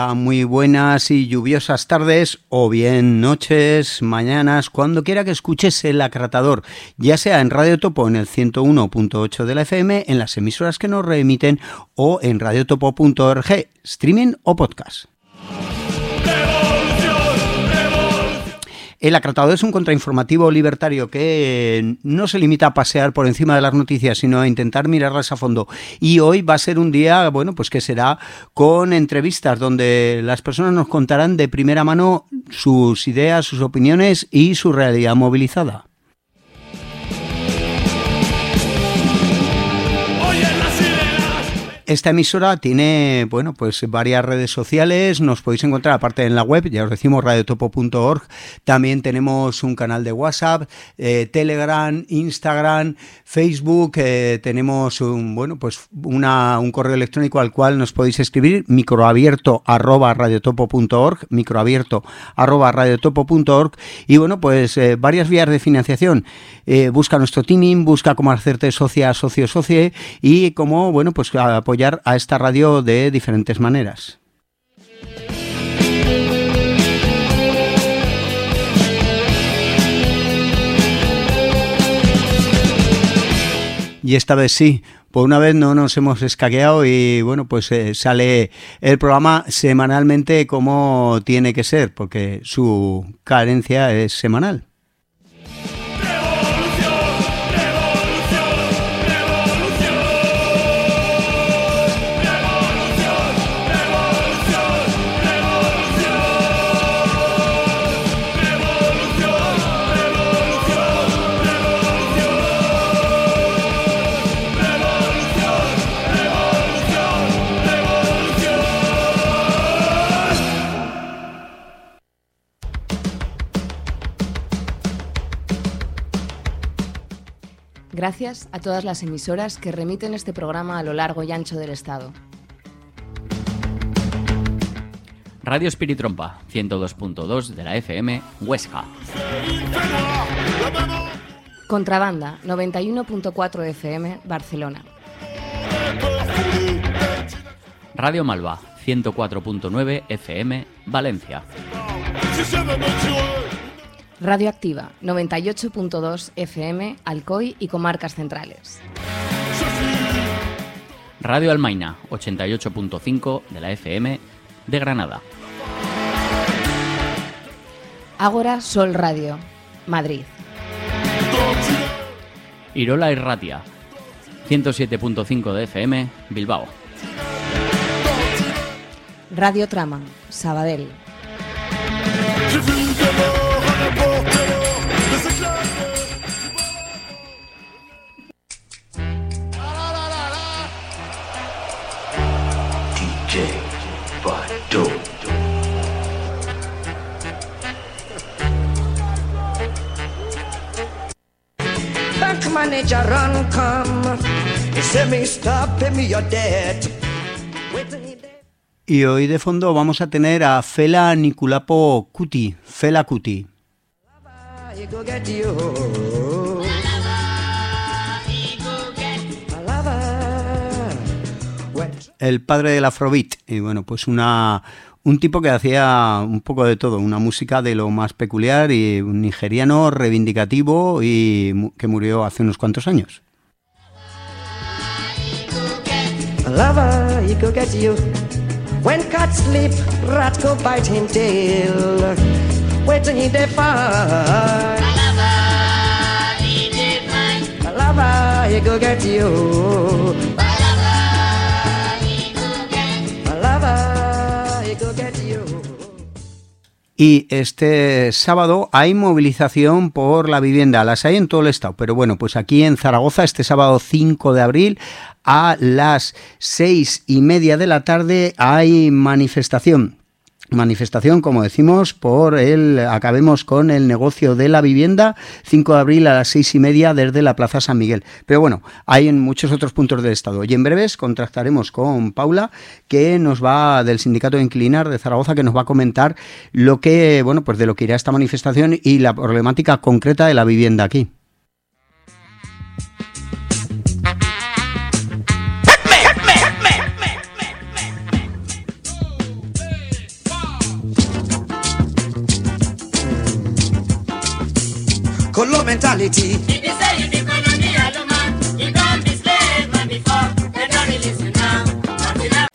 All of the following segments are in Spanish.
Hola, muy buenas y lluviosas tardes o bien noches, mañanas, cuando quiera que escuches El Acratador, ya sea en Radio Topo en el 101.8 de la FM, en las emisoras que nos reemiten o en radiotopo.org, streaming o podcast. El Acratador es un contrainformativo libertario que no se limita a pasear por encima de las noticias, sino a intentar mirarlas a fondo. Y hoy va a ser un día, bueno, pues que será con entrevistas donde las personas nos contarán de primera mano sus ideas, sus opiniones y su realidad movilizada. Esta emisora tiene, bueno, pues varias redes sociales, nos podéis encontrar aparte en la web, ya os decimos radiotopo.org, también tenemos un canal de WhatsApp, Telegram, Instagram, Facebook, tenemos un correo electrónico al cual nos podéis escribir, microabierto@radiotopo.org, microabierto@radiotopo.org y bueno, pues varias vías de financiación. Busca nuestro teaming, busca cómo hacerte socia, socio, socie y cómo, bueno, pues apoyar a esta radio de diferentes maneras. Y esta vez sí, por una vez no nos hemos escaqueado y bueno, pues sale el programa semanalmente como tiene que ser, porque su cadencia es semanal. Gracias a todas las emisoras que remiten este programa a lo largo y ancho del Estado. Radio Espiritrompa, 102.2 de la FM, Huesca. Contrabanda, 91.4 FM, Barcelona. Radio Malva, 104.9 FM, Valencia. Radioactiva, 98.2 FM, Alcoy y Comarcas Centrales. Radio Almaina, 88.5 de la FM, de Granada. Ágora Sol Radio, Madrid. Irola Irratia, 107.5 de FM, Bilbao. Radio Trama, Sabadell. Bank manager run come, he say me stop, pay me your debt. Y hoy de fondo vamos a tener a Fela Niculapo Kuti, Fela Kuti. El padre del Afrobeat, y bueno, pues un tipo que hacía un poco de todo, una música de lo más peculiar y un nigeriano reivindicativo y que murió hace unos cuantos años. When cat sleep, rat go bite him tail. Wait till he dey find. Palava, he go get you. Palava, he go get you. Y este sábado hay movilización por la vivienda, las hay en todo el estado, pero bueno, pues aquí en Zaragoza este sábado 5 de abril a las 6:30 de la tarde hay manifestación. Manifestación, como decimos, acabemos con el negocio de la vivienda, 5 de abril a las 6:30 desde la Plaza San Miguel. Pero bueno, hay en muchos otros puntos del estado. Y en breves contactaremos con Paula, que nos va del Sindicato de Inquilinar de Zaragoza, que nos va a comentar lo que, bueno, pues de lo que irá esta manifestación y la problemática concreta de la vivienda aquí. low mentality. If you say you the colonial man, you don't be slave man before. They don't release you now. Until I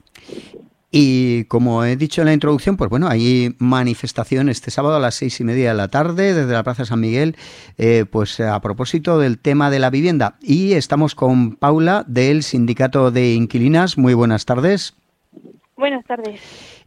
Y como he dicho en la introducción, pues bueno, hay manifestación este sábado a las 6:30 de la tarde desde la Plaza San Miguel, pues a propósito del tema de la vivienda. Y estamos con Paula del Sindicato de Inquilinas. Muy buenas tardes. Buenas tardes.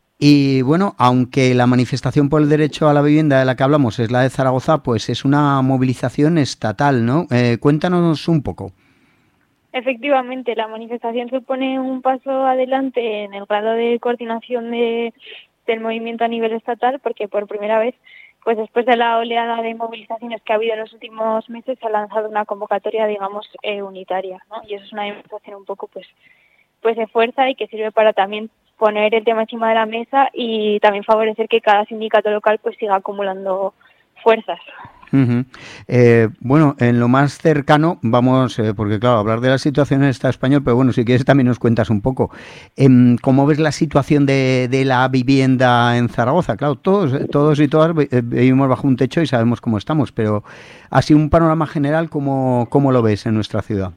Y bueno, aunque la manifestación por el derecho a la vivienda de la que hablamos es la de Zaragoza, pues es una movilización estatal, ¿no? Cuéntanos un poco. Efectivamente, la manifestación supone un paso adelante en el grado de coordinación del movimiento a nivel estatal, porque por primera vez, pues después de la oleada de movilizaciones que ha habido en los últimos meses, se ha lanzado una convocatoria, digamos, unitaria, ¿no? Y eso es una demostración un poco, pues de fuerza y que sirve para también poner el tema encima de la mesa y también favorecer que cada sindicato local pues siga acumulando fuerzas. Uh-huh. Bueno, en lo más cercano vamos, porque claro, hablar de la situación en el Estado español, pero bueno, si quieres también nos cuentas un poco. ¿Cómo ves la situación de la vivienda en Zaragoza? Claro, todos y todas vivimos bajo un techo y sabemos cómo estamos, pero así un panorama general, ¿cómo lo ves en nuestra ciudad?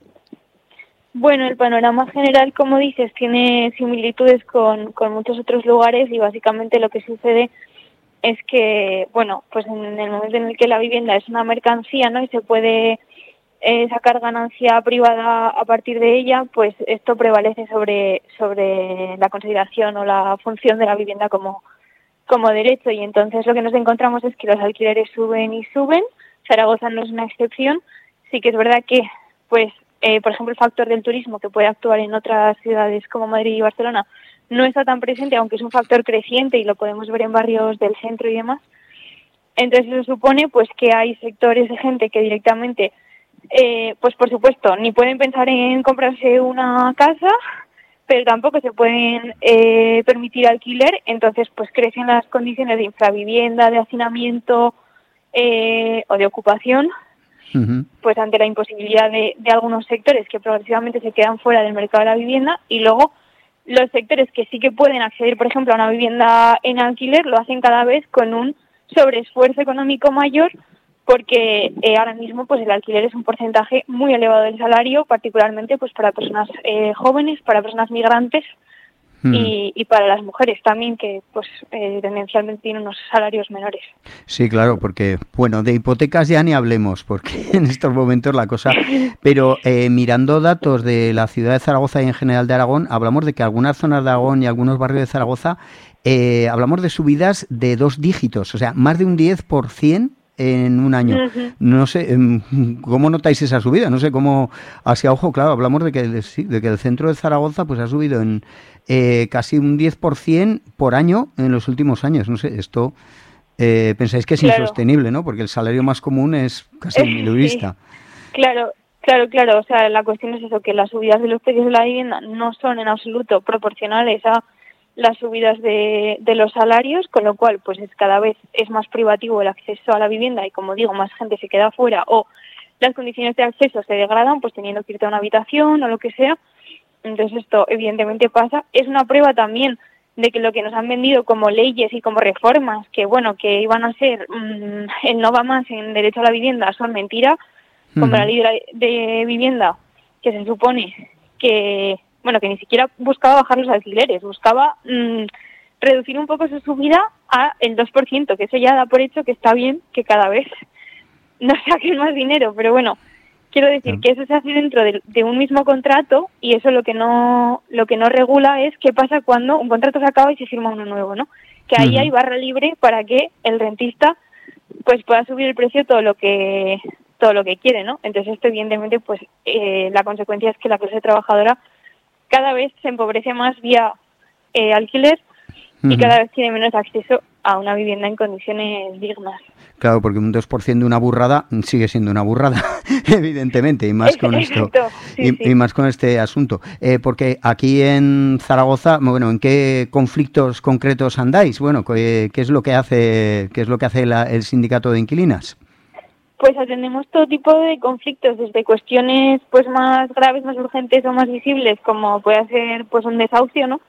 Bueno, el panorama general, como dices, tiene similitudes con muchos otros lugares y básicamente lo que sucede es que, bueno, pues en el momento en el que la vivienda es una mercancía, ¿no? Y se puede sacar ganancia privada a partir de ella, pues esto prevalece sobre la consideración o la función de la vivienda como derecho. Y entonces lo que nos encontramos es que los alquileres suben y suben. Zaragoza no es una excepción. Sí que es verdad que, pues, por ejemplo, el factor del turismo, que puede actuar en otras ciudades como Madrid y Barcelona, no está tan presente, aunque es un factor creciente y lo podemos ver en barrios del centro y demás. Entonces eso supone pues que hay sectores de gente que directamente, pues por supuesto, ni pueden pensar en comprarse una casa, pero tampoco se pueden permitir alquiler. Entonces pues crecen las condiciones de infravivienda, de hacinamiento o de ocupación, pues ante la imposibilidad de algunos sectores que progresivamente se quedan fuera del mercado de la vivienda. Y luego los sectores que sí que pueden acceder, por ejemplo, a una vivienda en alquiler, lo hacen cada vez con un sobreesfuerzo económico mayor, porque ahora mismo pues el alquiler es un porcentaje muy elevado del salario, particularmente pues para personas jóvenes, para personas migrantes y para las mujeres también, que pues tendencialmente tienen unos salarios menores. Sí, claro, porque, bueno, de hipotecas ya ni hablemos, porque en estos momentos la cosa... Pero mirando datos de la ciudad de Zaragoza y en general de Aragón, hablamos de que algunas zonas de Aragón y algunos barrios de Zaragoza, hablamos de subidas de 2 dígitos, o sea, más de un 10% en un año. No sé, ¿cómo notáis esa subida? No sé cómo, así a ojo, claro, hablamos de que el centro de Zaragoza pues ha subido en casi un 10% por año en los últimos años. No sé, esto pensáis que es insostenible, ¿no? Porque el salario más común es casi milurista. Sí. Claro. O sea, la cuestión es eso, que las subidas de los precios de la vivienda no son en absoluto proporcionales a las subidas de los salarios, con lo cual pues cada vez es más privativo el acceso a la vivienda y, como digo, más gente se queda fuera o las condiciones de acceso se degradan, pues teniendo que irte a una habitación o lo que sea. Entonces esto evidentemente pasa. Es una prueba también de que lo que nos han vendido como leyes y como reformas, que bueno, que iban a ser el no va más en derecho a la vivienda, son mentira, como la ley de vivienda, que se supone que, bueno, que ni siquiera buscaba bajar los alquileres, buscaba reducir un poco su subida a el 2%, que eso ya da por hecho que está bien que cada vez no saquen más dinero, pero bueno, quiero decir que eso se hace dentro de un mismo contrato, y eso lo que no regula es qué pasa cuando un contrato se acaba y se firma uno nuevo, ¿no? Que ahí hay barra libre para que el rentista pues pueda subir el precio todo lo que quiere, ¿no? Entonces esto evidentemente pues la consecuencia es que la clase trabajadora cada vez se empobrece más vía alquiler y cada vez tiene menos acceso a una vivienda en condiciones dignas. Claro, porque un 2% de una burrada sigue siendo una burrada, evidentemente, y más con esto, y más con este asunto. Porque aquí en Zaragoza, bueno, ¿en qué conflictos concretos andáis? Bueno, ¿qué es lo que hace el sindicato de inquilinas? Pues atendemos todo tipo de conflictos, desde cuestiones pues más graves, más urgentes o más visibles, como puede ser pues un desahucio, ¿no?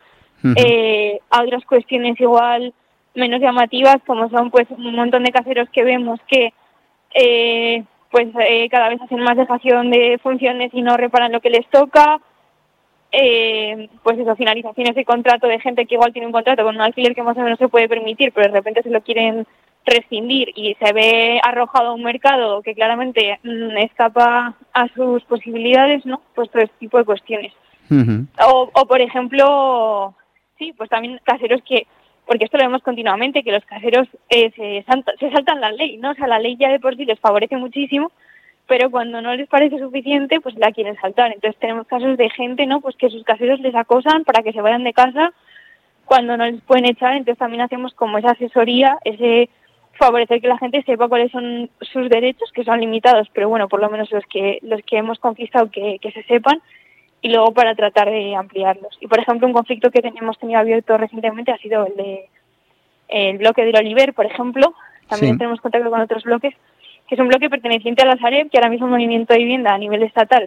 A otras cuestiones igual menos llamativas, como son pues un montón de caseros que vemos que pues cada vez hacen más dejación de funciones y no reparan lo que les toca. Pues eso, finalizaciones de contrato de gente que igual tiene un contrato con un alquiler que más o menos se puede permitir, pero de repente se lo quieren rescindir y se ve arrojado a un mercado que claramente escapa a sus posibilidades, ¿no? Pues todo este tipo de cuestiones. Ujú. O por ejemplo, sí, pues también caseros que, porque esto lo vemos continuamente, que los caseros se saltan la ley, ¿no? O sea, la ley ya de por sí les favorece muchísimo, pero cuando no les parece suficiente, pues la quieren saltar. Entonces tenemos casos de gente, ¿no? Pues que sus caseros les acosan para que se vayan de casa cuando no les pueden echar. Entonces también hacemos como esa asesoría, ese favorecer que la gente sepa cuáles son sus derechos, que son limitados, pero bueno, por lo menos los que hemos conquistado que se sepan, y luego para tratar de ampliarlos. Y por ejemplo, un conflicto que hemos tenido abierto recientemente ha sido el de el bloque del Oliver, por ejemplo. También Sí. tenemos contacto con otros bloques, que es un bloque perteneciente a la Sareb, que ahora mismo el movimiento de vivienda a nivel estatal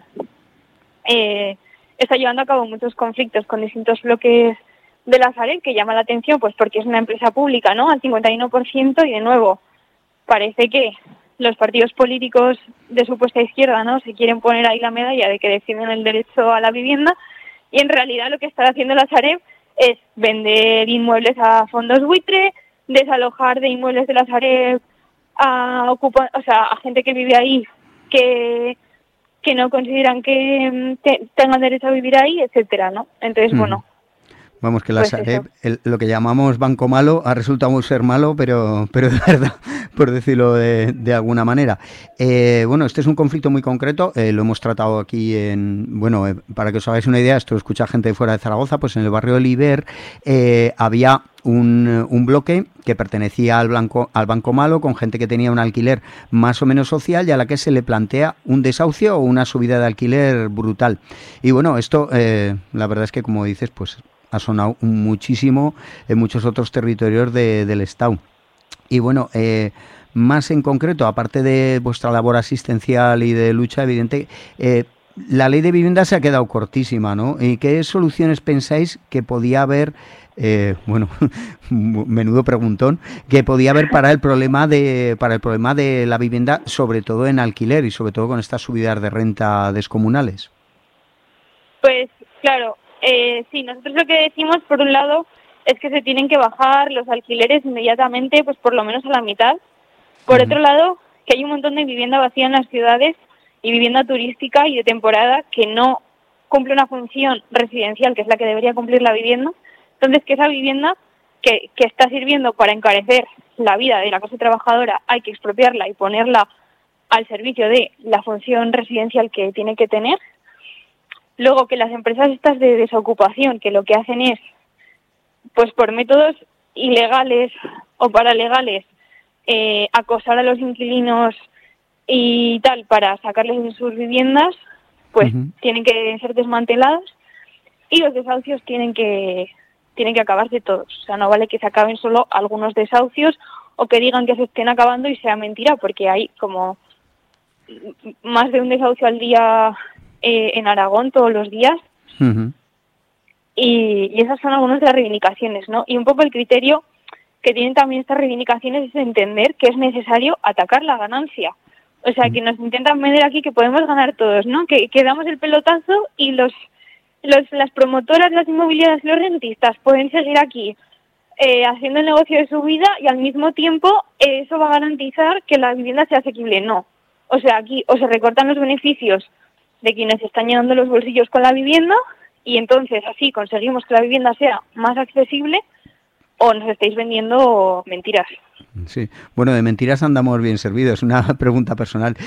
está llevando a cabo muchos conflictos con distintos bloques de la Sareb, que llama la atención pues porque es una empresa pública, ¿no? Al 51%, y de nuevo parece que los partidos políticos de supuesta izquierda, ¿no?, se quieren poner ahí la medalla de que defienden el derecho a la vivienda, y en realidad lo que está haciendo la Sareb es vender inmuebles a fondos buitre, desalojar de inmuebles de la Sareb a gente que vive ahí que no consideran que tengan derecho a vivir ahí, etcétera, ¿no? Entonces, bueno, Vamos, que la pues Sareb, lo que llamamos banco malo, ha resultado ser malo, pero de verdad, por decirlo de alguna manera. Bueno, este es un conflicto muy concreto, lo hemos tratado aquí para que os hagáis una idea, esto lo escucha gente de fuera de Zaragoza, pues en el barrio Oliver había un bloque que pertenecía al banco malo, con gente que tenía un alquiler más o menos social y a la que se le plantea un desahucio o una subida de alquiler brutal. Y bueno, esto la verdad es que, como dices, pues ha sonado muchísimo en muchos otros territorios del Estado. Y bueno, más en concreto, aparte de vuestra labor asistencial y de lucha, evidente, la ley de vivienda se ha quedado cortísima, ¿no? ¿Y qué soluciones pensáis que podía haber, menudo preguntón, que podía haber para el problema de la vivienda, sobre todo en alquiler y sobre todo con estas subidas de renta descomunales? pues claro, sí, nosotros lo que decimos, por un lado, es que se tienen que bajar los alquileres inmediatamente, pues por lo menos a la mitad. Por otro lado, que hay un montón de vivienda vacía en las ciudades y vivienda turística y de temporada que no cumple una función residencial, que es la que debería cumplir la vivienda. Entonces, que esa vivienda que está sirviendo para encarecer la vida de la clase trabajadora, hay que expropiarla y ponerla al servicio de la función residencial que tiene que tener. Luego, que las empresas estas de desocupación, que lo que hacen es, pues por métodos ilegales o paralegales, acosar a los inquilinos y tal para sacarles de sus viviendas, pues tienen que ser desmantelados, y los desahucios tienen que acabarse todos. O sea, no vale que se acaben solo algunos desahucios o que digan que se estén acabando y sea mentira, porque hay como más de un desahucio al día en Aragón todos los días. Y esas son algunas de las reivindicaciones, ¿no? Y un poco el criterio que tienen también estas reivindicaciones es entender que es necesario atacar la ganancia. O sea, que nos intentan vender aquí que podemos ganar todos, ¿no? Que damos el pelotazo y las promotoras, las inmobiliarias y los rentistas pueden seguir aquí haciendo el negocio de su vida, y al mismo tiempo eso va a garantizar que la vivienda sea asequible. No. O sea, aquí o se recortan los beneficios de quienes están llenando los bolsillos con la vivienda, y entonces así conseguimos que la vivienda sea más accesible, o nos estáis vendiendo mentiras. Sí, bueno, de mentiras andamos bien servidos. Una pregunta personal,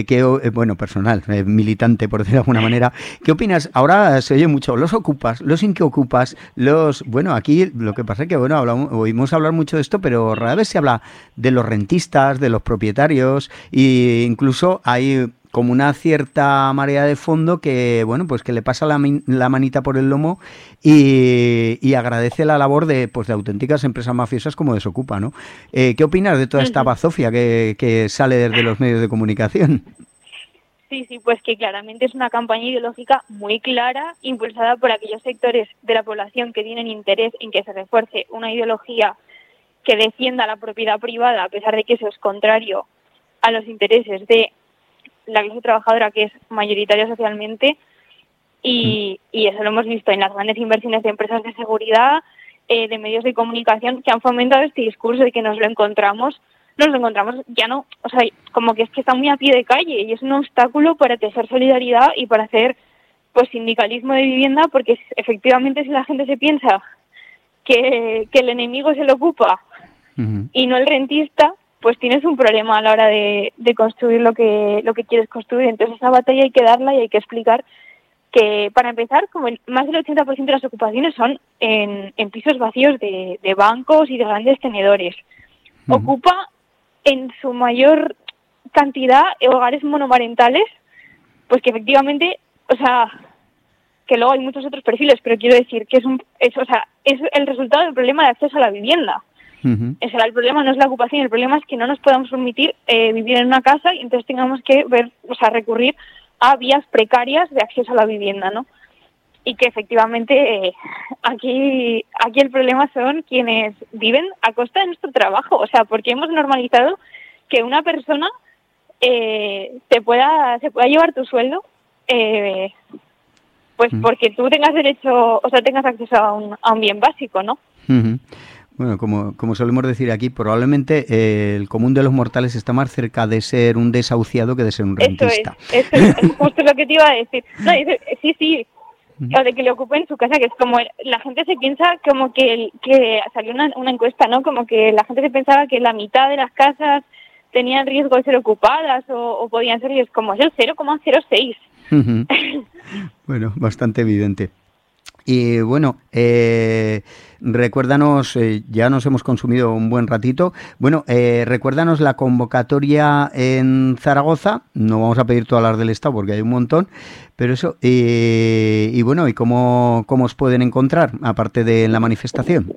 militante, por decirlo de alguna manera. ¿Qué opinas? Ahora se oye mucho los ocupas, los inquiocupas, aquí lo que pasa es que, oímos hablar mucho de esto, pero rara vez se habla de los rentistas, de los propietarios, e incluso hay como una cierta marea de fondo que, pues que le pasa la manita por el lomo y agradece la labor de auténticas empresas mafiosas como Desocupa, ¿no? ¿Qué opinas de toda esta bazofia que sale desde los medios de comunicación? Sí, pues que claramente es una campaña ideológica muy clara, impulsada por aquellos sectores de la población que tienen interés en que se refuerce una ideología que defienda la propiedad privada, a pesar de que eso es contrario a los intereses de la clase trabajadora, que es mayoritaria socialmente, y eso lo hemos visto en las grandes inversiones de empresas de seguridad, de medios de comunicación, que han fomentado este discurso de que nos lo encontramos ya no, o sea, como que es que está muy a pie de calle y es un obstáculo para tejer solidaridad y para hacer pues sindicalismo de vivienda, porque efectivamente si la gente se piensa que el enemigo se lo ocupa y no el rentista, pues tienes un problema a la hora de construir lo que quieres construir. Entonces esa batalla hay que darla y hay que explicar que, para empezar, como más del 80% de las ocupaciones son en pisos vacíos de bancos y de grandes tenedores. Ocupa en su mayor cantidad hogares monomarentales, pues que efectivamente, o sea, que luego hay muchos otros perfiles, pero quiero decir que es el resultado del problema de acceso a la vivienda. O sea, el problema no es la ocupación, el problema es que no nos podamos permitir vivir en una casa y entonces tengamos que recurrir a vías precarias de acceso a la vivienda, ¿no? Y que efectivamente aquí el problema son quienes viven a costa de nuestro trabajo, o sea, porque hemos normalizado que una persona se pueda llevar tu sueldo, pues porque tú tengas derecho, o sea, tengas acceso a un bien básico, ¿no? Bueno, como solemos decir aquí, probablemente el común de los mortales está más cerca de ser un desahuciado que de ser un rentista. Eso es justo lo que te iba a decir. No, sí, o de que le ocupen su casa, que es como la gente se piensa como que salió una encuesta, ¿no? Como que la gente se pensaba que la mitad de las casas tenían riesgo de ser ocupadas o podían ser, y es como es el 0,06. Bueno, bastante evidente. Y bueno, recuérdanos, ya nos hemos consumido un buen ratito, bueno, recuérdanos la convocatoria en Zaragoza, no vamos a pedir todas las del Estado porque hay un montón, pero eso, y bueno, ¿y cómo os pueden encontrar, aparte de la manifestación?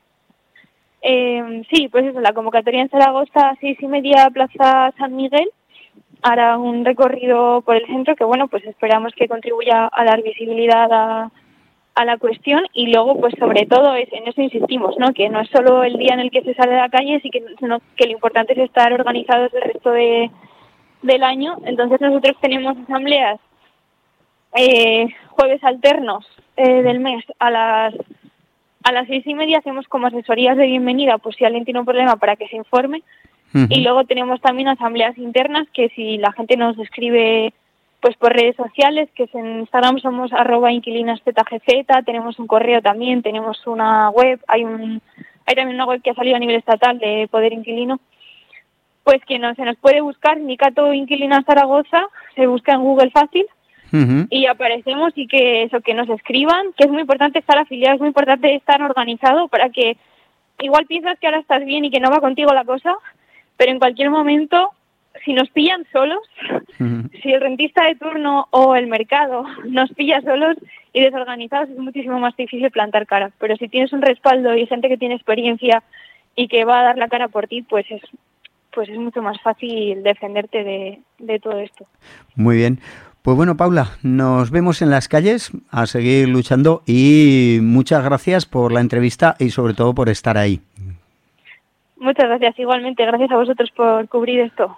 Sí, pues eso, la convocatoria en Zaragoza, 6:30, Plaza San Miguel, hará un recorrido por el centro que, bueno, pues esperamos que contribuya a dar visibilidad a la cuestión, y luego, pues sobre todo, en eso insistimos, ¿no? Que no es solo el día en el que se sale a la calle, sino que lo importante es estar organizados el resto del año. Entonces nosotros tenemos asambleas jueves alternos del mes a las 6:30, hacemos como asesorías de bienvenida, pues si alguien tiene un problema para que se informe. Y luego tenemos también asambleas internas, que si la gente nos escribe pues por redes sociales, que en Instagram somos @inquilinaszgz, tenemos un correo también, tenemos una web, hay también una web que ha salido a nivel estatal de Poder Inquilino, pues que se nos puede buscar, Sindicato Inquilinas Zaragoza, se busca en Google fácil, y aparecemos, y que nos escriban, que es muy importante estar afiliado, es muy importante estar organizado, para que igual piensas que ahora estás bien y que no va contigo la cosa, pero en cualquier momento, si nos pillan solos, si el rentista de turno o el mercado nos pilla solos y desorganizados, es muchísimo más difícil plantar cara. Pero si tienes un respaldo y gente que tiene experiencia y que va a dar la cara por ti, pues es mucho más fácil defenderte de todo esto. Muy bien. Pues bueno, Paula, nos vemos en las calles, a seguir luchando, y muchas gracias por la entrevista y sobre todo por estar ahí. Muchas gracias, igualmente. Gracias a vosotros por cubrir esto.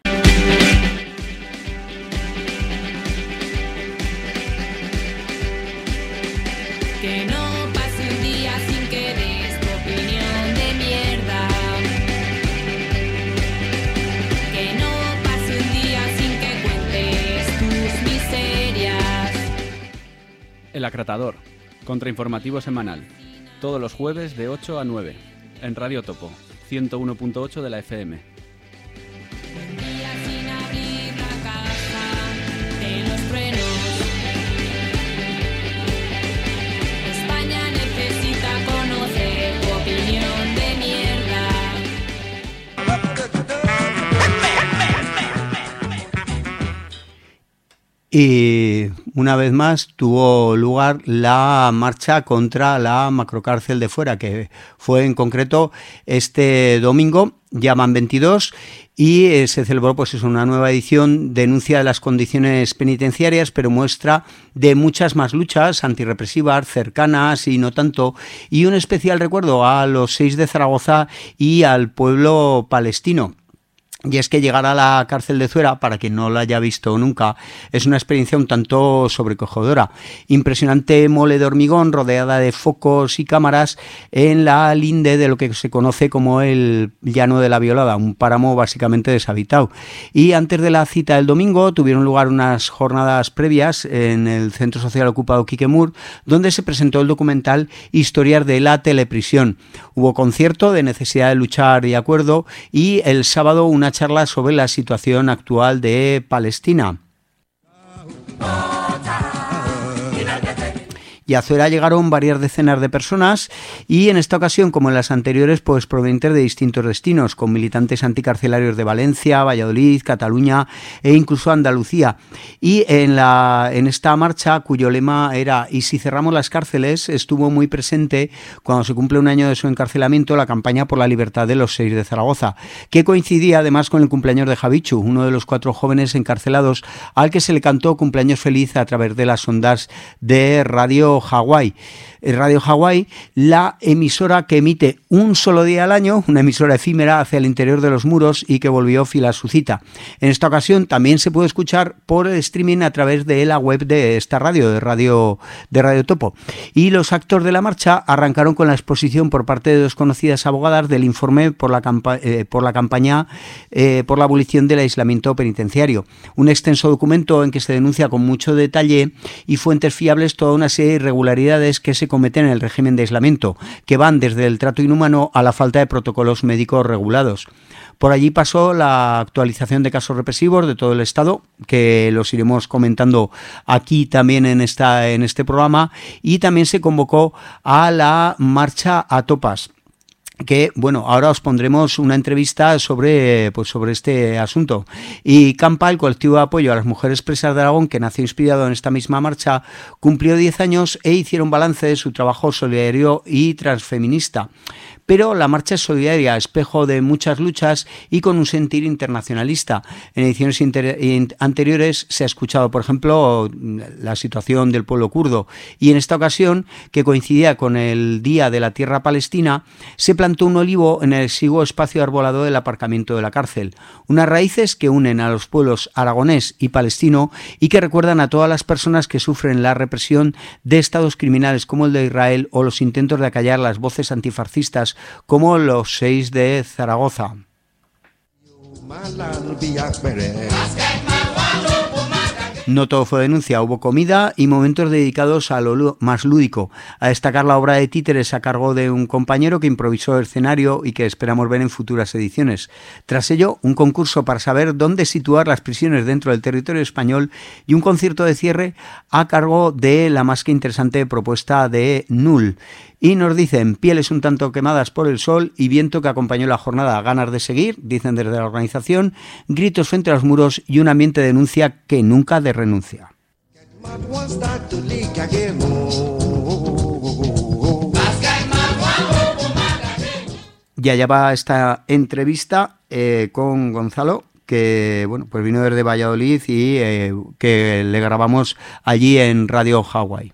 Que no pase un día sin que des tu opinión de mierda. Que no pase un día sin que cuentes tus miserias. El Acratador, contrainformativo semanal. Todos los jueves de 8 a 9. En Radio Topo, 101.8 de la FM. Un día sin abrir la caja de los truenos. España necesita conocer tu opinión de mierda. Y una vez más tuvo lugar la marcha contra la macrocárcel de Fuera, que fue en concreto este domingo, ya van 22, y se celebró pues una nueva edición, denuncia de las condiciones penitenciarias, pero muestra de muchas más luchas antirrepresivas, cercanas y no tanto, y un especial recuerdo a los 6 de Zaragoza y al pueblo palestino. Y es que llegar a la cárcel de Zuera, para quien no la haya visto nunca, es una experiencia un tanto sobrecogedora. Impresionante mole de hormigón rodeada de focos y cámaras en la linde de lo que se conoce como el Llano de la Violada, un páramo básicamente deshabitado. Y antes de la cita del domingo tuvieron lugar unas jornadas previas en el Centro Social Ocupado Quiquemur, donde se presentó el documental Historias de la Teleprisión. Hubo concierto de Necesidad de Luchar y Acuerdo y el sábado una charla sobre la situación actual de Palestina. Y a Zuera llegaron varias decenas de personas y en esta ocasión, como en las anteriores, pues provenientes de distintos destinos, con militantes anticarcelarios de Valencia, Valladolid, Cataluña e incluso Andalucía. Y en esta marcha, cuyo lema era "Y si cerramos las cárceles", estuvo muy presente cuando se cumple un año de su encarcelamiento la campaña por la libertad de los 6 de Zaragoza, que coincidía además con el cumpleaños de Javichu, uno de los 4 jóvenes encarcelados al que se le cantó cumpleaños feliz a través de las ondas de Radio Hawái. Radio Hawái, la emisora que emite un solo día al año, una emisora efímera hacia el interior de los muros y que volvió fiel a su cita. En esta ocasión también se puede escuchar por streaming a través de la web de esta radio, de Radio Topo. Y los actos de la marcha arrancaron con la exposición por parte de 2 conocidas abogadas del informe por la campaña por la abolición del aislamiento penitenciario. Un extenso documento en que se denuncia con mucho detalle y fuentes fiables toda una serie de irregularidades que se cometen en el régimen de aislamiento, que van desde el trato inhumano a la falta de protocolos médicos regulados. Por allí pasó la actualización de casos represivos de todo el Estado, que los iremos comentando aquí también en este programa, y también se convocó a la marcha a Topas, que, bueno, ahora os pondremos una entrevista sobre este asunto. Y Campa, el colectivo de apoyo a las mujeres presas de Aragón, que nació inspirado en esta misma marcha, cumplió 10 años e hicieron balance de su trabajo solidario y transfeminista. Pero la marcha es solidaria, espejo de muchas luchas y con un sentir internacionalista. En ediciones anteriores se ha escuchado, por ejemplo, la situación del pueblo kurdo, y en esta ocasión, que coincidía con el Día de la Tierra Palestina, se plantó un olivo en el exiguo espacio arbolado del aparcamiento de la cárcel. Unas raíces que unen a los pueblos aragonés y palestino y que recuerdan a todas las personas que sufren la represión de estados criminales como el de Israel o los intentos de acallar las voces antifascistas como los 6 de Zaragoza. No todo fue denuncia, hubo comida y momentos dedicados a lo más lúdico, a destacar la obra de títeres a cargo de un compañero que improvisó el escenario y que esperamos ver en futuras ediciones. Tras ello, un concurso para saber dónde situar las prisiones dentro del territorio español y un concierto de cierre a cargo de la más que interesante propuesta de Null. Y nos dicen pieles un tanto quemadas por el sol y viento que acompañó la jornada, ganas de seguir, dicen desde la organización, gritos frente a los muros y un ambiente de denuncia que nunca de renuncia. Y allá va esta entrevista con Gonzalo, que bueno, pues vino desde Valladolid y que le grabamos allí en Radio Hawái.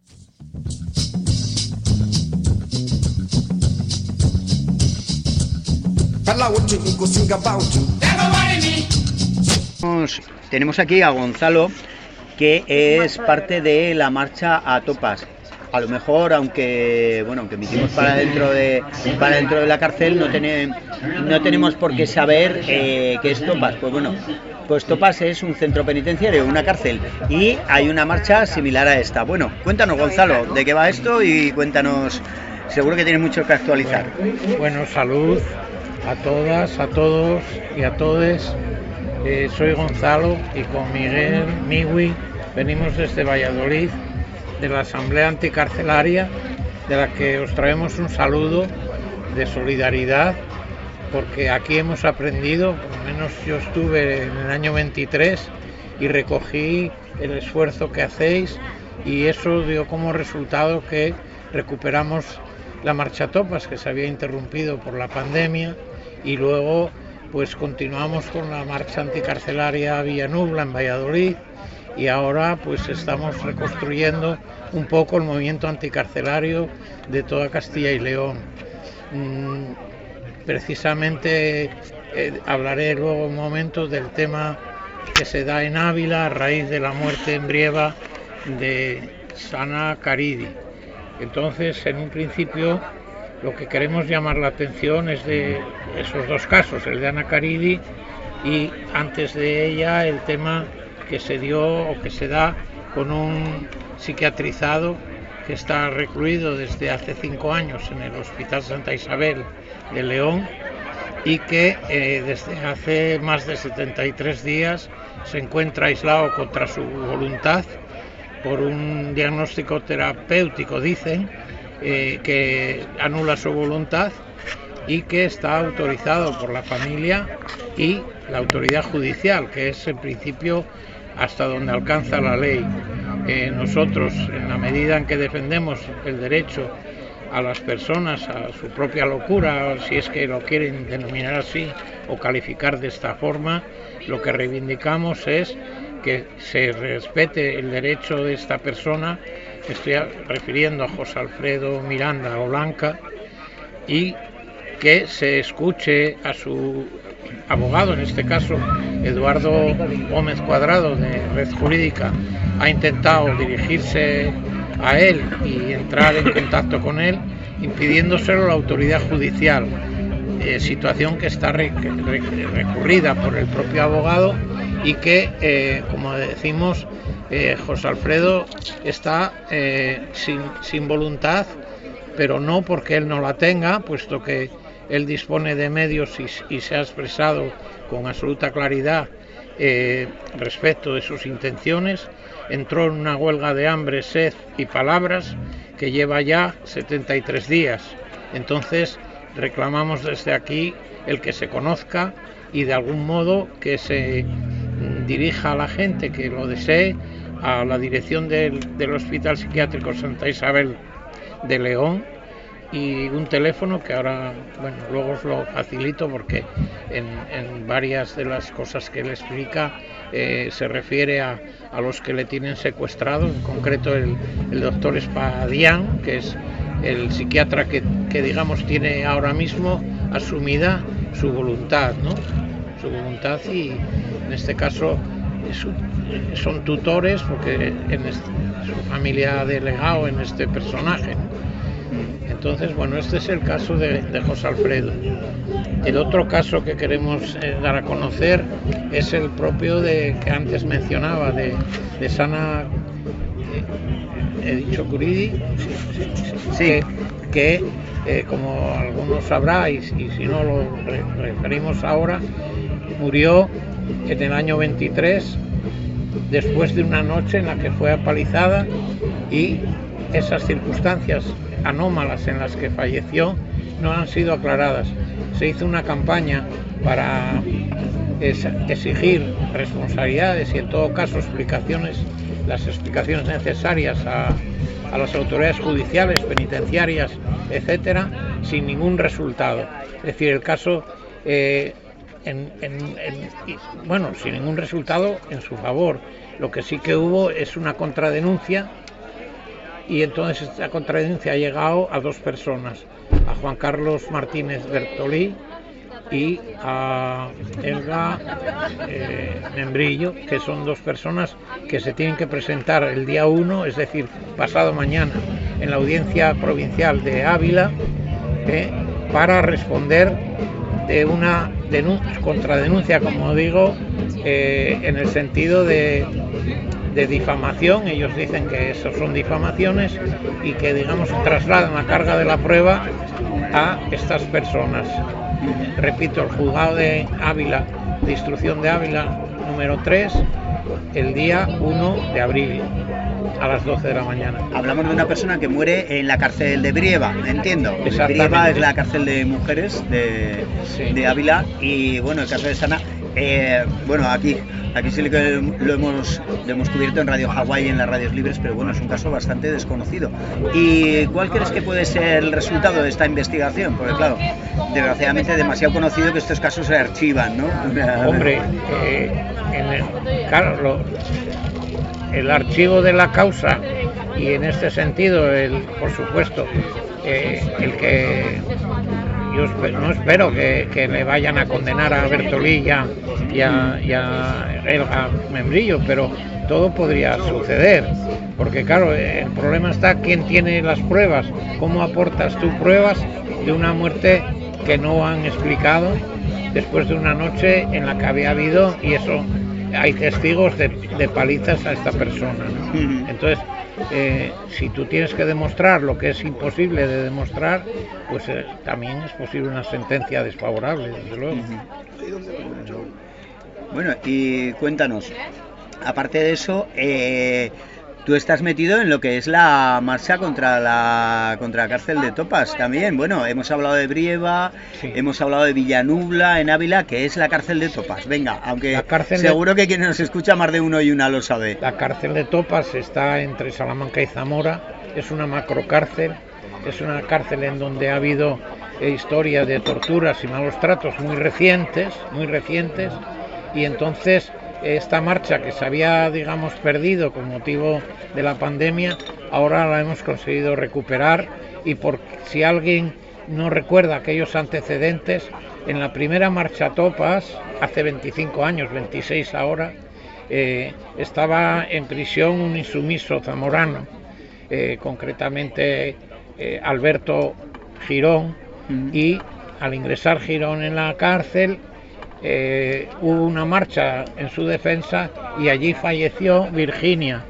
Tenemos aquí a Gonzalo, que es parte de la marcha a Topas. A lo mejor, aunque emitimos para dentro de la cárcel, no tenemos por qué saber qué es Topas. Pues Topas es un centro penitenciario, una cárcel, y hay una marcha similar a esta. Bueno, cuéntanos, Gonzalo, de qué va esto y cuéntanos, seguro que tienes mucho que actualizar. Bueno, salud a todas, a todos y a todes. Soy Gonzalo y con Miguel Migui venimos desde Valladolid, de la Asamblea Anticarcelaria, de la que os traemos un saludo de solidaridad, porque aquí hemos aprendido, por lo menos yo estuve en el año 23 y recogí el esfuerzo que hacéis, y eso dio como resultado que recuperamos la marcha Topas, que se había interrumpido por la pandemia, y luego pues continuamos con la marcha anticarcelaria Villanubla en Valladolid, y ahora pues estamos reconstruyendo un poco el movimiento anticarcelario de toda Castilla y León. Precisamente hablaré luego un momento del tema que se da en Ávila a raíz de la muerte en Brieva de Sana Caridi. Entonces, en un principio, lo que queremos llamar la atención es de esos dos casos, el de Ana Caridi y antes de ella el tema que se dio o que se da con un psiquiatrizado que está recluido desde hace 5 años en el Hospital Santa Isabel de León y que desde hace más de 73 días se encuentra aislado contra su voluntad por un diagnóstico terapéutico, dicen, que anula su voluntad y que está autorizado por la familia y la autoridad judicial, que es en principio hasta donde alcanza la ley. Nosotros, en la medida en que defendemos el derecho a las personas a su propia locura, si es que lo quieren denominar así o calificar de esta forma, lo que reivindicamos es que se respete el derecho de esta persona. Estoy refiriendo a José Alfredo Miranda Olanca, y que se escuche a su abogado, en este caso Eduardo Gómez Cuadrado de Red Jurídica, ha intentado dirigirse a él y entrar en contacto con él, impidiéndoselo la autoridad judicial, situación que está recurrida por el propio abogado y que, como decimos, José Alfredo está sin voluntad, pero no porque él no la tenga, puesto que él dispone de medios y se ha expresado con absoluta claridad respecto de sus intenciones. Entró en una huelga de hambre, sed y palabras que lleva ya 73 días. Entonces reclamamos desde aquí el que se conozca y de algún modo que se dirija a la gente que lo desee a la dirección del Hospital Psiquiátrico Santa Isabel de León, y un teléfono que ahora, bueno, luego os lo facilito porque en varias de las cosas que él explica se refiere a los que le tienen secuestrado, en concreto el doctor Espadián, que es el psiquiatra que digamos tiene ahora mismo asumida su voluntad, ¿no? Su voluntad, y en este caso son tutores porque su familia ha delegado en este personaje, ¿no? Entonces, bueno, este es el caso de José Alfredo. El otro caso que queremos dar a conocer es el propio que antes mencionaba, de Sana, he dicho Curidi, sí. Que como algunos sabráis, y si no lo referimos ahora, murió en el año 23 después de una noche en la que fue apalizada, y esas circunstancias anómalas en las que falleció no han sido aclaradas. Se hizo una campaña para exigir responsabilidades y en todo caso las explicaciones necesarias a las autoridades judiciales, penitenciarias, etcétera, sin ningún resultado. Es decir, el caso sin ningún resultado en su favor. Lo que sí que hubo es una contradenuncia, y entonces esta contradenuncia ha llegado a 2 personas, a Juan Carlos Martínez Bertolí y a Elga Membrillo, que son 2 personas que se tienen que presentar el día 1, es decir, pasado mañana, en la Audiencia Provincial de Ávila, para responder de una contradenuncia, como digo, en el sentido de difamación. Ellos dicen que eso son difamaciones y que, digamos, trasladan la carga de la prueba a estas personas. Repito, el juzgado de Ávila, de instrucción de Ávila número 3, el día 1 de abril a las 12 de la mañana. Hablamos de una persona que muere en la cárcel de Brieva, entiendo. Brieva es la cárcel de mujeres de Ávila, y bueno, el caso de Sana, bueno, aquí sí que lo hemos cubierto en Radio Hawái y en las radios libres, pero bueno, es un caso bastante desconocido. ¿Y cuál crees que puede ser el resultado de esta investigación? Porque claro, desgraciadamente demasiado conocido que estos casos se archivan, ¿no? Hombre, el archivo de la causa, y en este sentido, por supuesto, el que yo no espero que le vayan a condenar a Bertolí y a Helga Membrillo, pero todo podría suceder, porque claro, el problema está quién tiene las pruebas, cómo aportas tú pruebas de una muerte que no han explicado después de una noche en la que había habido, y eso hay testigos de palizas a esta persona, ¿no? Entonces, si tú tienes que demostrar lo que es imposible de demostrar, pues también es posible una sentencia desfavorable, desde luego. Bueno, y cuéntanos, aparte de eso, tú estás metido en lo que es la marcha contra la cárcel de Topas también. Bueno, hemos hablado de Brieva, sí. Hemos hablado de Villanubla, en Ávila, que es la cárcel de Topas. Venga, aunque seguro que quien nos escucha más de uno y una lo sabe. La cárcel de Topas está entre Salamanca y Zamora, es una macrocárcel, es una cárcel en donde ha habido historias de torturas y malos tratos muy recientes, y entonces esta marcha que se había, digamos, perdido con motivo de la pandemia, ahora la hemos conseguido recuperar, y por si alguien no recuerda aquellos antecedentes, en la primera marcha Topas, hace 25 años, 26 ahora, estaba en prisión un insumiso zamorano, concretamente Alberto Girón, y al ingresar Girón en la cárcel, hubo una marcha en su defensa y allí falleció Virginia,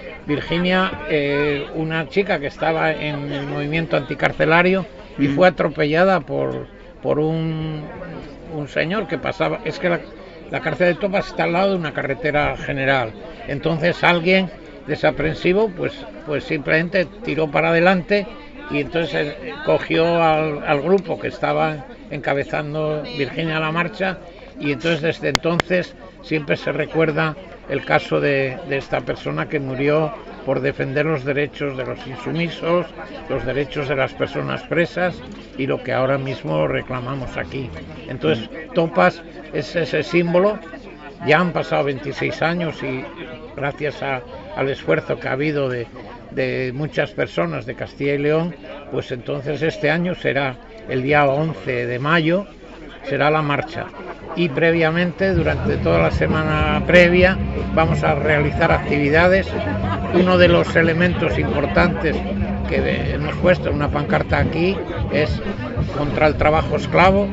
una chica que estaba en el movimiento anticarcelario y fue atropellada por un señor que pasaba. Es que la cárcel de Topas está al lado de una carretera general, entonces alguien desaprensivo pues simplemente tiró para adelante, y entonces cogió al grupo que estaba encabezando Virginia la marcha. Y entonces desde entonces siempre se recuerda el caso de esta persona que murió por defender los derechos de los insumisos, los derechos de las personas presas y lo que ahora mismo reclamamos aquí. Entonces Topas es ese símbolo. Ya han pasado 26 años y gracias al esfuerzo que ha habido de muchas personas de Castilla y León, pues entonces este año será el día 11 de mayo, será la marcha. Y previamente, durante toda la semana previa, vamos a realizar actividades. Uno de los elementos importantes que hemos puesto en una pancarta aquí es contra el trabajo esclavo,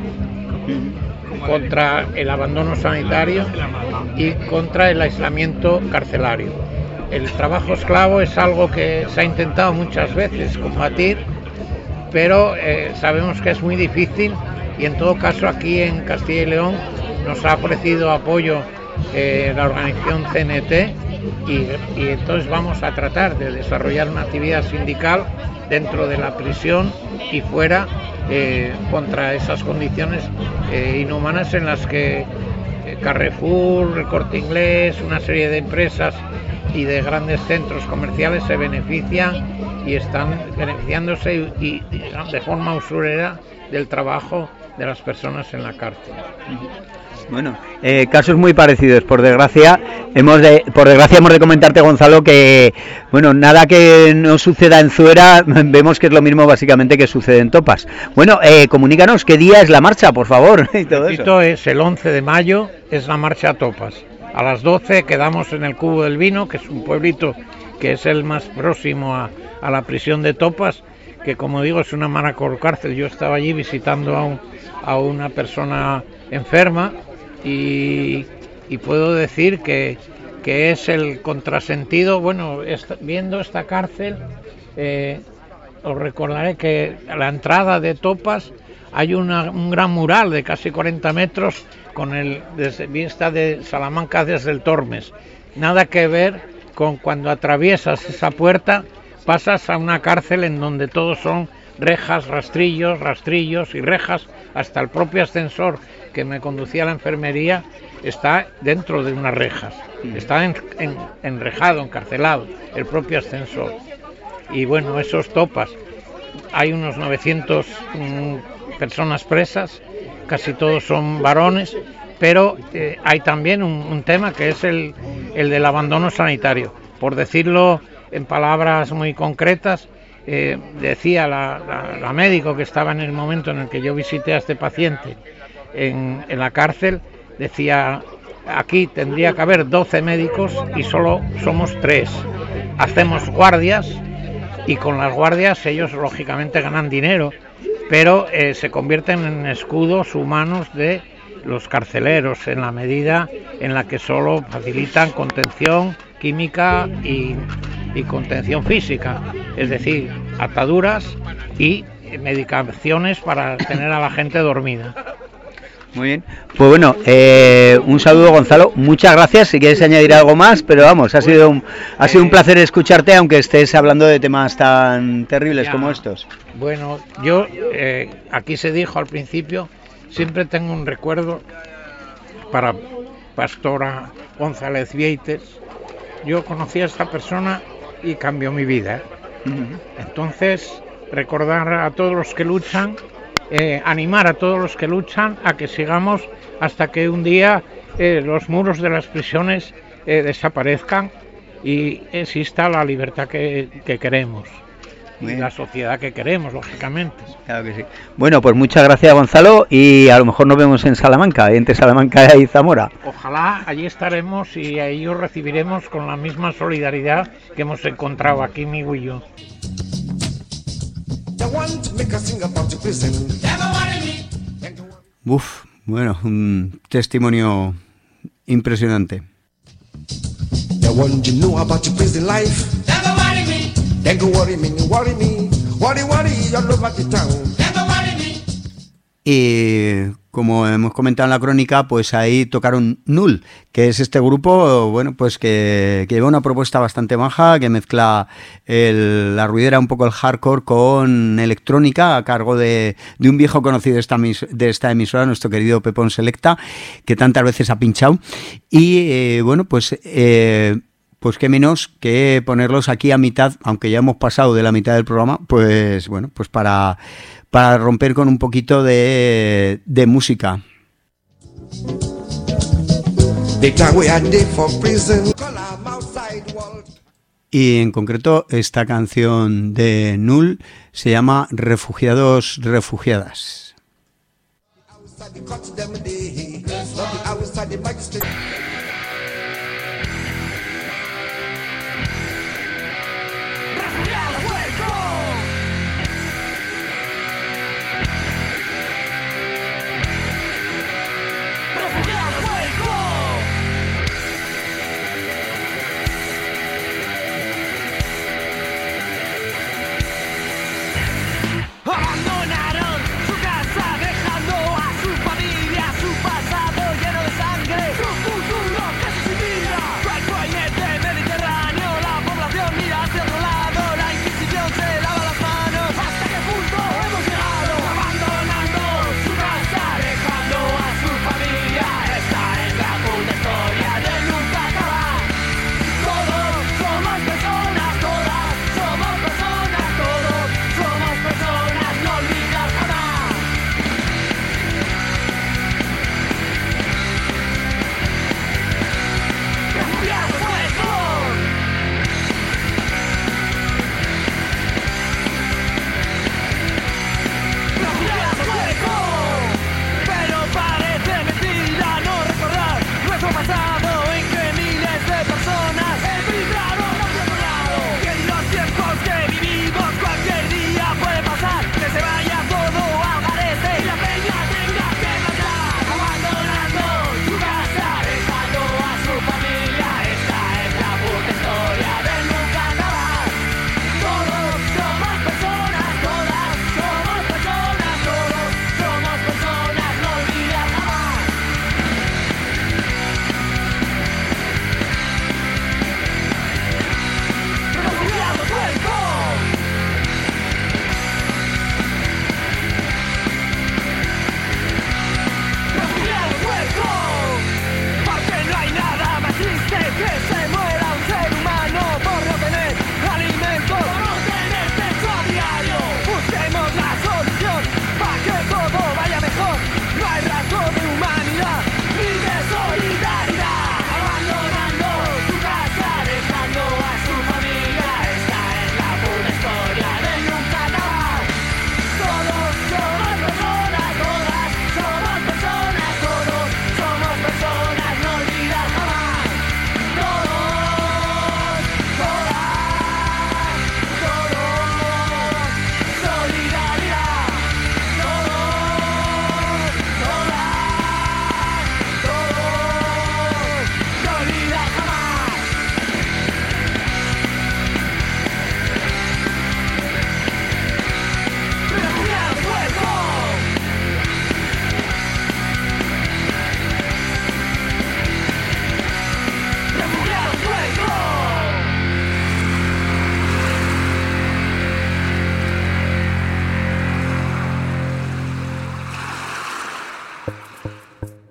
contra el abandono sanitario y contra el aislamiento carcelario. El trabajo esclavo es algo que se ha intentado muchas veces combatir, pero sabemos que es muy difícil. Y en todo caso aquí en Castilla y León nos ha ofrecido apoyo la organización CNT y entonces vamos a tratar de desarrollar una actividad sindical dentro de la prisión y fuera contra esas condiciones inhumanas en las que Carrefour, El Corte Inglés, una serie de empresas y de grandes centros comerciales se benefician y están beneficiándose y de forma usurera del trabajo de las personas en la cárcel. Bueno, casos muy parecidos, por desgracia. Hemos de comentarte, Gonzalo, que bueno, nada que no suceda en Zuera, vemos que es lo mismo básicamente que sucede en Topas. Bueno, comunícanos qué día es la marcha, por favor. Y todo esto es el 11 de mayo, es la marcha a Topas. A las 12 quedamos en el Cubo del Vino, que es un pueblito que es el más próximo a la prisión de Topas, que como digo es una macrocárcel. Yo estaba allí visitando a una persona enferma y puedo decir que es el contrasentido. Bueno, viendo esta cárcel, os recordaré que a la entrada de Topas hay un gran mural de casi 40 metros con desde vista de Salamanca desde el Tormes. Nada que ver con cuando atraviesas esa puerta, pasas a una cárcel en donde todos son rejas, rastrillos y rejas. Hasta el propio ascensor que me conducía a la enfermería está dentro de unas rejas, está enrejado, encarcelado, el propio ascensor. Y bueno, esos Topas, hay unos 900 personas presas, casi todos son varones, pero hay también un tema que es el del abandono sanitario. Por decirlo en palabras muy concretas, decía la médico que estaba en el momento en el que yo visité a este paciente en la cárcel, decía, aquí tendría que haber 12 médicos y solo somos 3. Hacemos guardias y con las guardias ellos lógicamente ganan dinero, pero se convierten en escudos humanos de los carceleros en la medida en la que solo facilitan contención química y contención física, es decir, ataduras y medicaciones para tener a la gente dormida. Muy bien. Pues bueno, un saludo, Gonzalo. Muchas gracias. Si quieres añadir algo más, pero vamos, ha sido un placer escucharte, aunque estés hablando de temas tan terribles como estos. Bueno, yo, aquí se dijo al principio, siempre tengo un recuerdo para Pastora González Vieites. Yo conocí a esta persona y cambió mi vida. Entonces, recordar a todos los que luchan, animar a todos los que luchan a que sigamos hasta que un día los muros de las prisiones desaparezcan y exista la libertad que queremos. Y la sociedad que queremos, lógicamente. Claro que sí. Bueno, pues muchas gracias, Gonzalo, y a lo mejor nos vemos en Salamanca, entre Salamanca y Zamora. Ojalá allí estaremos y ahí os recibiremos con la misma solidaridad que hemos encontrado aquí, Migu y yo. Uf, bueno, un testimonio impresionante. Y como hemos comentado en la crónica, pues ahí tocaron Null, que es este grupo, bueno, pues que lleva una propuesta bastante maja, que mezcla la ruidera, un poco el hardcore con electrónica, a cargo de un viejo conocido de esta emisora, nuestro querido Pepón Selecta, que tantas veces ha pinchado. Y bueno, pues qué menos que ponerlos aquí a mitad, aunque ya hemos pasado de la mitad del programa, pues bueno, pues para romper con un poquito de música. Y en concreto esta canción de Null se llama Refugiados, Refugiadas. Abandonaron su casa dejando a su familia, su pasado lleno de sangre, su futuro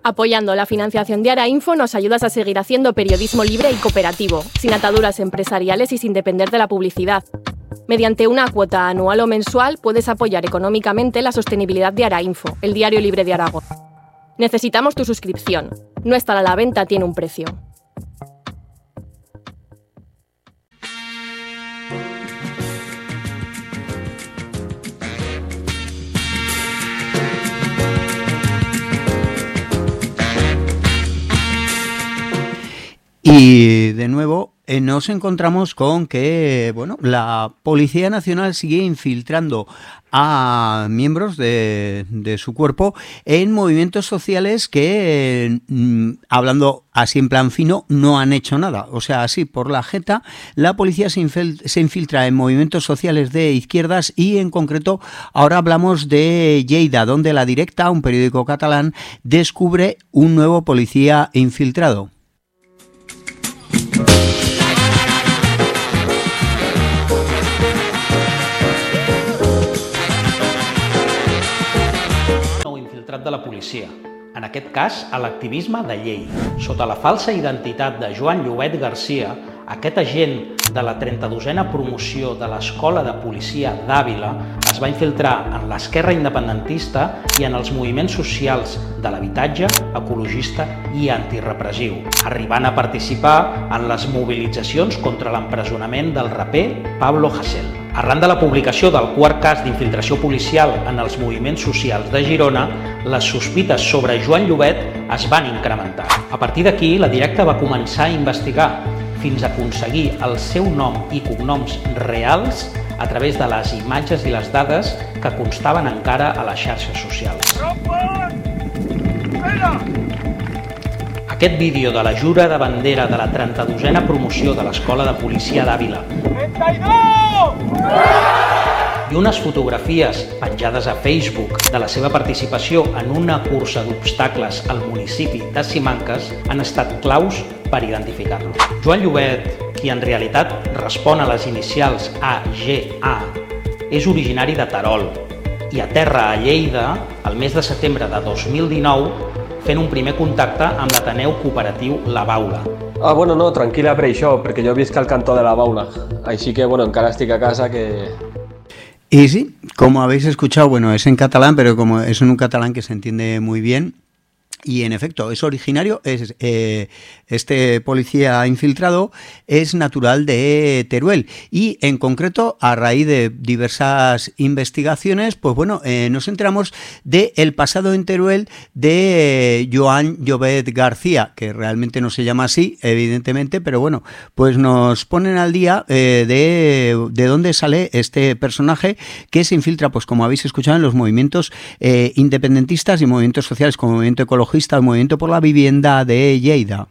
Apoyando la financiación de Arainfo nos ayudas a seguir haciendo periodismo libre y cooperativo, sin ataduras empresariales y sin depender de la publicidad. Mediante una cuota anual o mensual puedes apoyar económicamente la sostenibilidad de Arainfo, el diario libre de Aragón. Necesitamos tu suscripción. No estar a la venta tiene un precio. Y de nuevo nos encontramos con que la Policía Nacional sigue infiltrando a miembros de su cuerpo en movimientos sociales que, hablando así en plan fino, no han hecho nada. O sea, así por la jeta, la policía se infiltra en movimientos sociales de izquierdas y en concreto ahora hablamos de Lleida, donde La Directa, un periódico catalán, descubre un nuevo policía infiltrado. De la policia, en aquest cas a l'activisme de Lleida. Sota la falsa identitat de Joan Llobet Garcia, aquest agent de la 32a promoció de l'Escola de Policia d'Àvila es va infiltrar en l'esquerra independentista i en els moviments socials de l'habitatge, ecologista i antirepressiu, arribant a participar en les mobilitzacions contra l'empresonament del raper Pablo Hasél. Arran de la publicació del quart cas d'infiltració policial en els moviments socials de Girona, les sospites sobre Joan Llobet es van incrementar. A partir d'aquí, La Directa va començar a investigar fins a aconseguir el seu nom i cognoms reals a través de les imatges i les dades que constaven encara a les xarxes socials. Aquest vídeo de la jura de bandera de la 32a promoció de l'Escola de Policia d'Àvila i unes fotografies penjades a Facebook de la seva participació en una cursa d'obstacles al municipi de Simancas han estat claus per identificar-lo. Joan Llobet, qui en realitat respon a les inicials AGA, és originari de Terol i aterra a Lleida el mes de setembre de 2019 fent un primer contacte amb l'Ateneu Cooperatiu La Baula. Bueno, no, tranquil·la per això, perquè jo visc al cantó de La Baula. Així que, encara estic a casa que... Y sí, como habéis escuchado, es en catalán, pero como es en un catalán que se entiende muy bien. Y en efecto, es originario, este policía infiltrado es natural de Teruel y en concreto a raíz de diversas investigaciones, nos enteramos del pasado en Teruel de Joan Llobet García, que realmente no se llama así, evidentemente, pero nos ponen al día de dónde sale este personaje que se infiltra, como habéis escuchado, en los movimientos independentistas y movimientos sociales como movimiento ecologista, el movimiento por la vivienda de Lleida.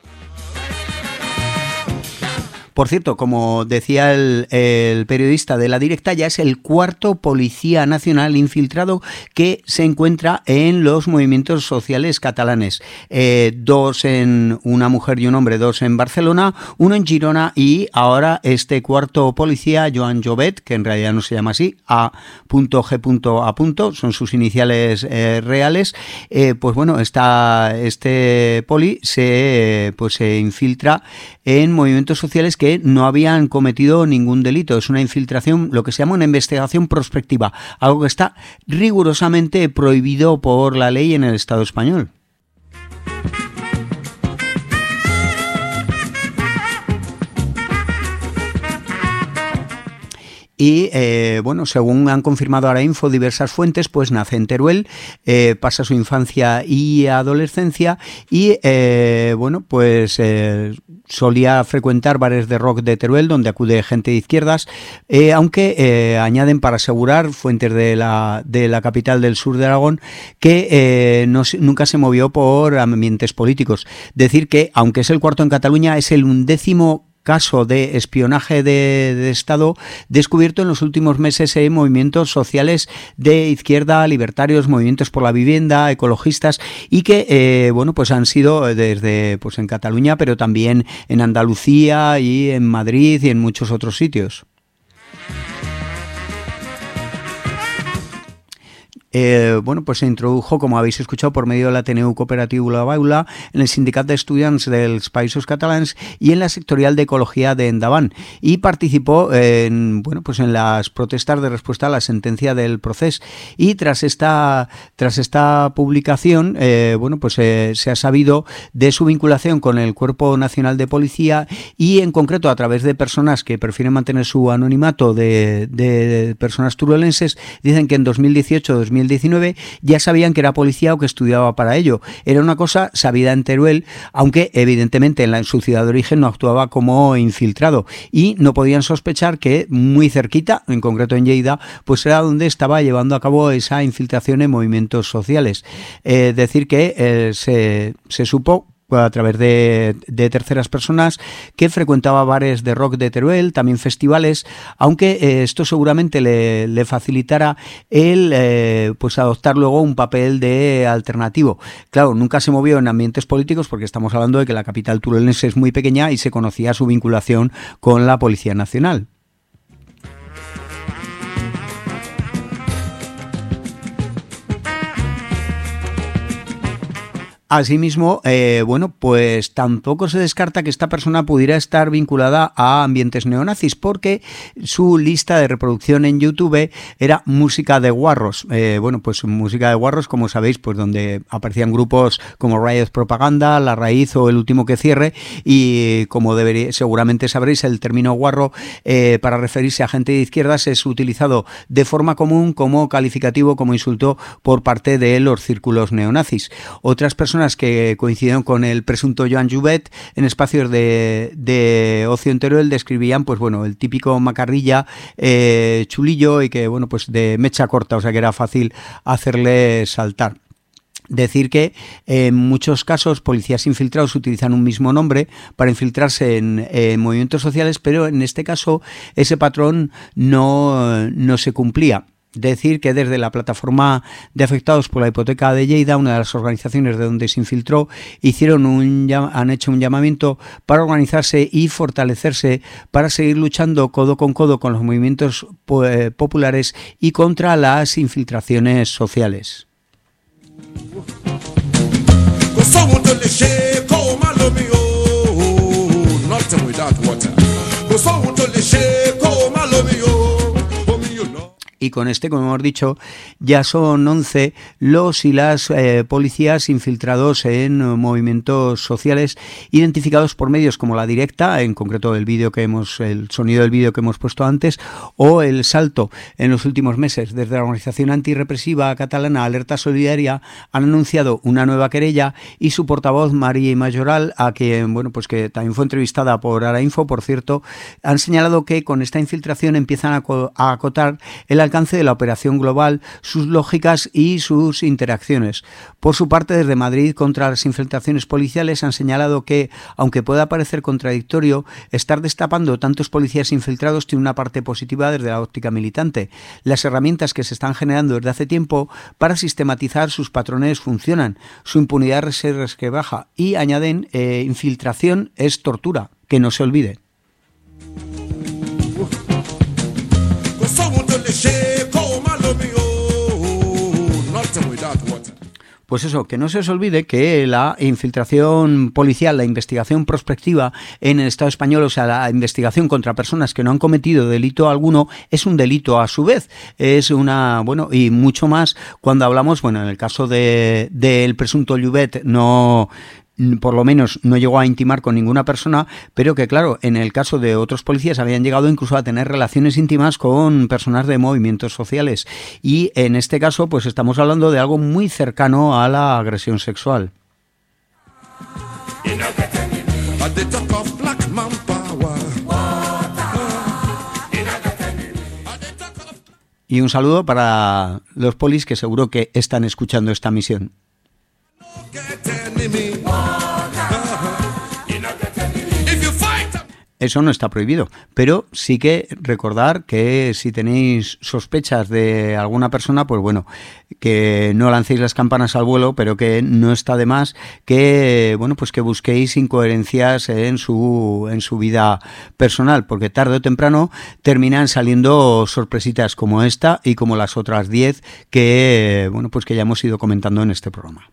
Por cierto, como decía el periodista de La Directa, ya es el cuarto policía nacional infiltrado que se encuentra en los movimientos sociales catalanes. Una mujer y un hombre, dos en Barcelona, uno en Girona y ahora este cuarto policía, Joan Llobet, que en realidad no se llama así, A.G.A. son sus iniciales reales. Este poli se infiltra en movimientos sociales que no habían cometido ningún delito. Es una infiltración, lo que se llama una investigación prospectiva, algo que está rigurosamente prohibido por la ley en el Estado español. Y según han confirmado Arainfo diversas fuentes, nace en Teruel, pasa su infancia y adolescencia y solía frecuentar bares de rock de Teruel donde acude gente de izquierdas, aunque añaden para asegurar fuentes de la capital del sur de Aragón que nunca se movió por ambientes políticos. Decir que, aunque es el cuarto en Cataluña, es el 11º caso de espionaje de Estado descubierto en los últimos meses en movimientos sociales de izquierda, libertarios, movimientos por la vivienda, ecologistas y que han sido desde en Cataluña, pero también en Andalucía y en Madrid y en muchos otros sitios. bueno, pues se introdujo, como habéis escuchado, por medio de l'Ateneu Cooperatiu La Baula, en el Sindicat d'Estudiants dels Països Catalans y en la sectorial de ecología de Endavant, y participó en, bueno, pues en las protestas de respuesta a la sentencia del procés. Y tras esta publicación, bueno, pues se ha sabido de su vinculación con el Cuerpo Nacional de Policía, y en concreto a través de personas que prefieren mantener su anonimato, de personas turolenses. Dicen que en 2018-2019 ya sabían que era policía o que estudiaba para ello. Era una cosa sabida en Teruel, aunque evidentemente en su ciudad de origen no actuaba como infiltrado, y no podían sospechar que muy cerquita, en concreto en Lleida, pues era donde estaba llevando a cabo esa infiltración en movimientos sociales. Decir que se supo a través de terceras personas que frecuentaba bares de rock de Teruel, también festivales, aunque esto seguramente le facilitará el pues adoptar luego un papel de alternativo. Claro, nunca se movió en ambientes políticos porque estamos hablando de que la capital turolense es muy pequeña y se conocía su vinculación con la Policía Nacional. Asimismo, bueno, pues tampoco se descarta que esta persona pudiera estar vinculada a ambientes neonazis, porque su lista de reproducción en YouTube era música de guarros. Bueno, pues música de guarros, como sabéis, pues donde aparecían grupos como Riot Propaganda, La Raíz o El Último que Cierre, y como seguramente sabréis, el término guarro para referirse a gente de izquierdas es utilizado de forma común como calificativo, como insulto por parte de los círculos neonazis. Otras personas que coincidieron con el presunto Joan Llobet en espacios de ocio en Teruel describían, pues bueno, el típico macarrilla, chulillo, y que, bueno, pues de mecha corta, o sea que era fácil hacerle saltar. Decir que en muchos casos policías infiltrados utilizan un mismo nombre para infiltrarse en movimientos sociales, pero en este caso ese patrón no se cumplía. Decir que desde la plataforma de afectados por la hipoteca de Lleida, una de las organizaciones de donde se infiltró, han hecho un llamamiento para organizarse y fortalecerse para seguir luchando codo con los movimientos populares y contra las infiltraciones sociales. Y con este, como hemos dicho, ya son 11 los y las policías infiltrados en movimientos sociales, identificados por medios como La Directa, en concreto el sonido del vídeo que hemos puesto antes, o El Salto. En los últimos meses, desde la organización antirrepresiva catalana Alerta Solidaria, han anunciado una nueva querella, y su portavoz, María Mayoral, a quien, bueno, pues que también fue entrevistada por Arainfo, por cierto, han señalado que con esta infiltración empiezan a acotar el alcance de la operación global, sus lógicas y sus interacciones. Por su parte, desde Madrid, contra las infiltraciones policiales, han señalado que, aunque pueda parecer contradictorio, estar destapando tantos policías infiltrados tiene una parte positiva desde la óptica militante. Las herramientas que se están generando desde hace tiempo para sistematizar sus patrones funcionan. Su impunidad se resquebraja, y añaden, infiltración es tortura, que no se olvide. Pues eso, que no se os olvide que la infiltración policial, la investigación prospectiva en el Estado español, o sea, la investigación contra personas que no han cometido delito alguno, es un delito a su vez. Es bueno, y mucho más cuando hablamos, bueno, en el caso del presunto Llobet, por lo menos no llegó a intimar con ninguna persona, pero que claro, en el caso de otros policías habían llegado incluso a tener relaciones íntimas con personas de movimientos sociales, y en este caso pues estamos hablando de algo muy cercano a la agresión sexual. Y un saludo para los polis que seguro que están escuchando esta misión. eso no está prohibido, pero sí que recordar que si tenéis sospechas de alguna persona, pues bueno, que no lancéis las campanas al vuelo, pero que no está de más que, bueno, pues que busquéis incoherencias en su vida personal, porque tarde o temprano terminan saliendo sorpresitas como esta y como las otras 10 que, bueno, pues que ya hemos ido comentando en este programa.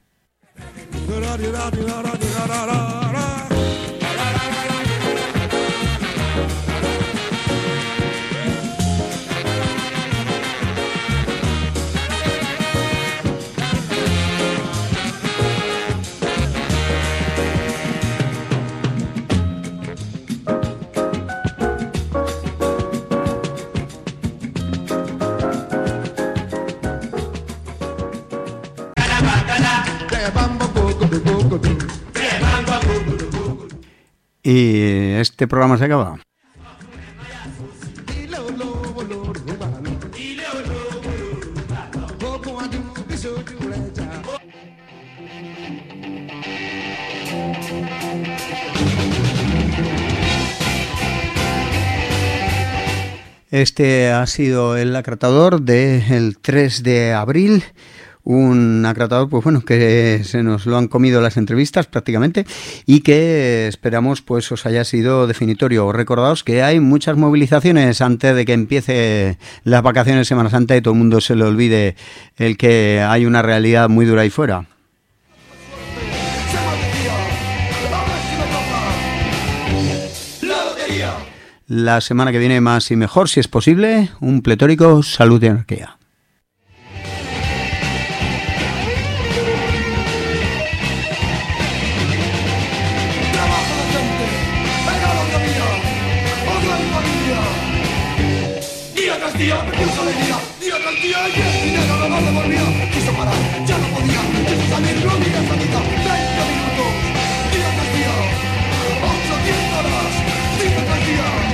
Y este programa se acaba. Este ha sido el acratador del 3 de abril. Un acratador, pues bueno, que se nos lo han comido las entrevistas prácticamente y que esperamos pues os haya sido definitorio. Recordaos que hay muchas movilizaciones antes de que empiece las vacaciones de Semana Santa y todo el mundo se le olvide el que hay una realidad muy dura ahí fuera. La semana que viene más y mejor, si es posible, un pletórico Salud y Anarquía. Día, recurso alegría, día tras día, y el dinero no lo devolvía. Quiso parar, ya no podía, quiso salir, no digas salida. 20 minutos, día tras día, 8 10 horas, día tras día.